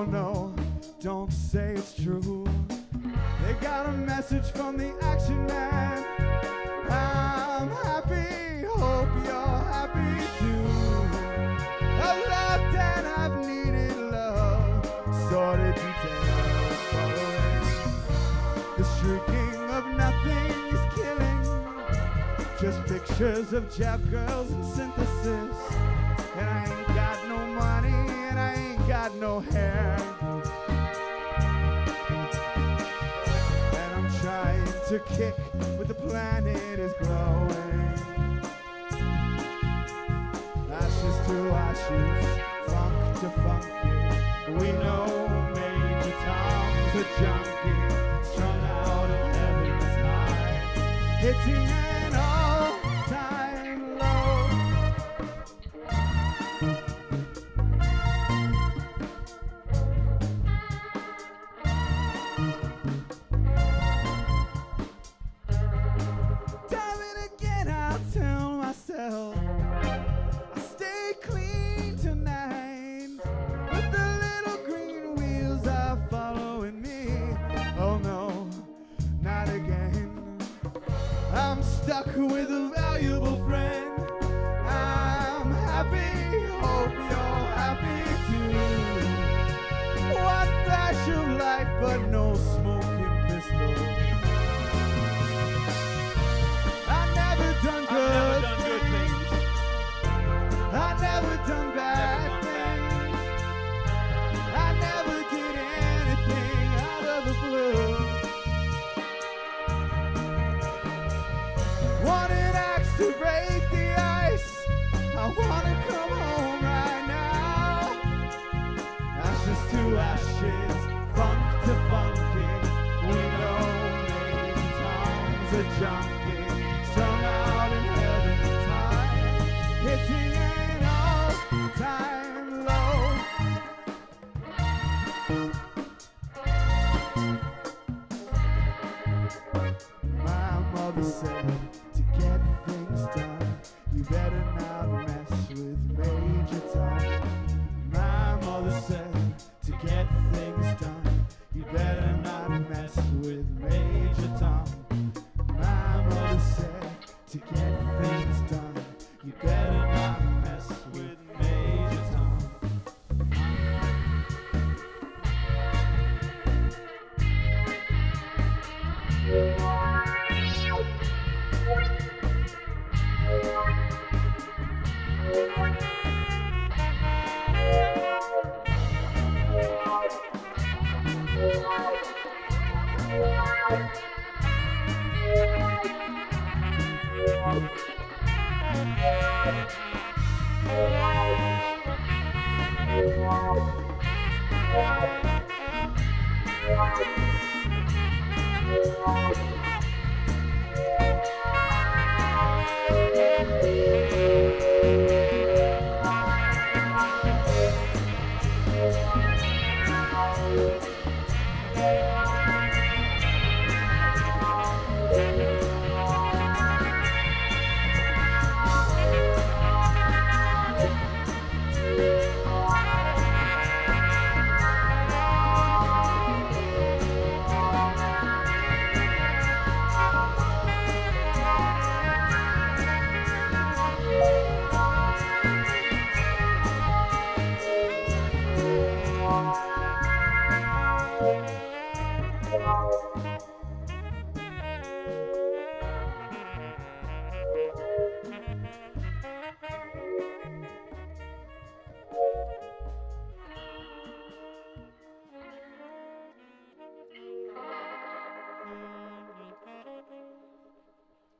Oh no, don't say it's true. They got a message from the Action Man. I'm happy, hope you're happy too. I've loved and I've needed love, sordid details following. The shrieking of nothing is killing, just pictures of Jap girls and synthesis. And I ain't got no money and I ain't got no hair, and I'm trying to kick, but the planet is glowing. Ashes to ashes, funk to funky. We know Major Tom's a junkie, strung out in heaven's high, hitting an all-time low. Time and again I'll tell myself I'll stay clean tonight, but the little green wheels are following me. Oh no, not again. I'm stuck with a valuable friend. I'm happy, hope you're happy too. One flash of light, but no smoking pistol. I've never done good things. I've never done bad things. I never did anything out of the blue. Wanted axe to break the ice. I wanna come home right now. Ashes to ashes, funk to funky. We know Major Tom's a junkie, strung out in heaven's high, hitting an all-time low. My mother said, to get things done, you better not mess with Major Tom. My mother said, to get things done, you better not mess with Major Tom. My mother said, to get things done, you better not mess with Major Tom. Yeah.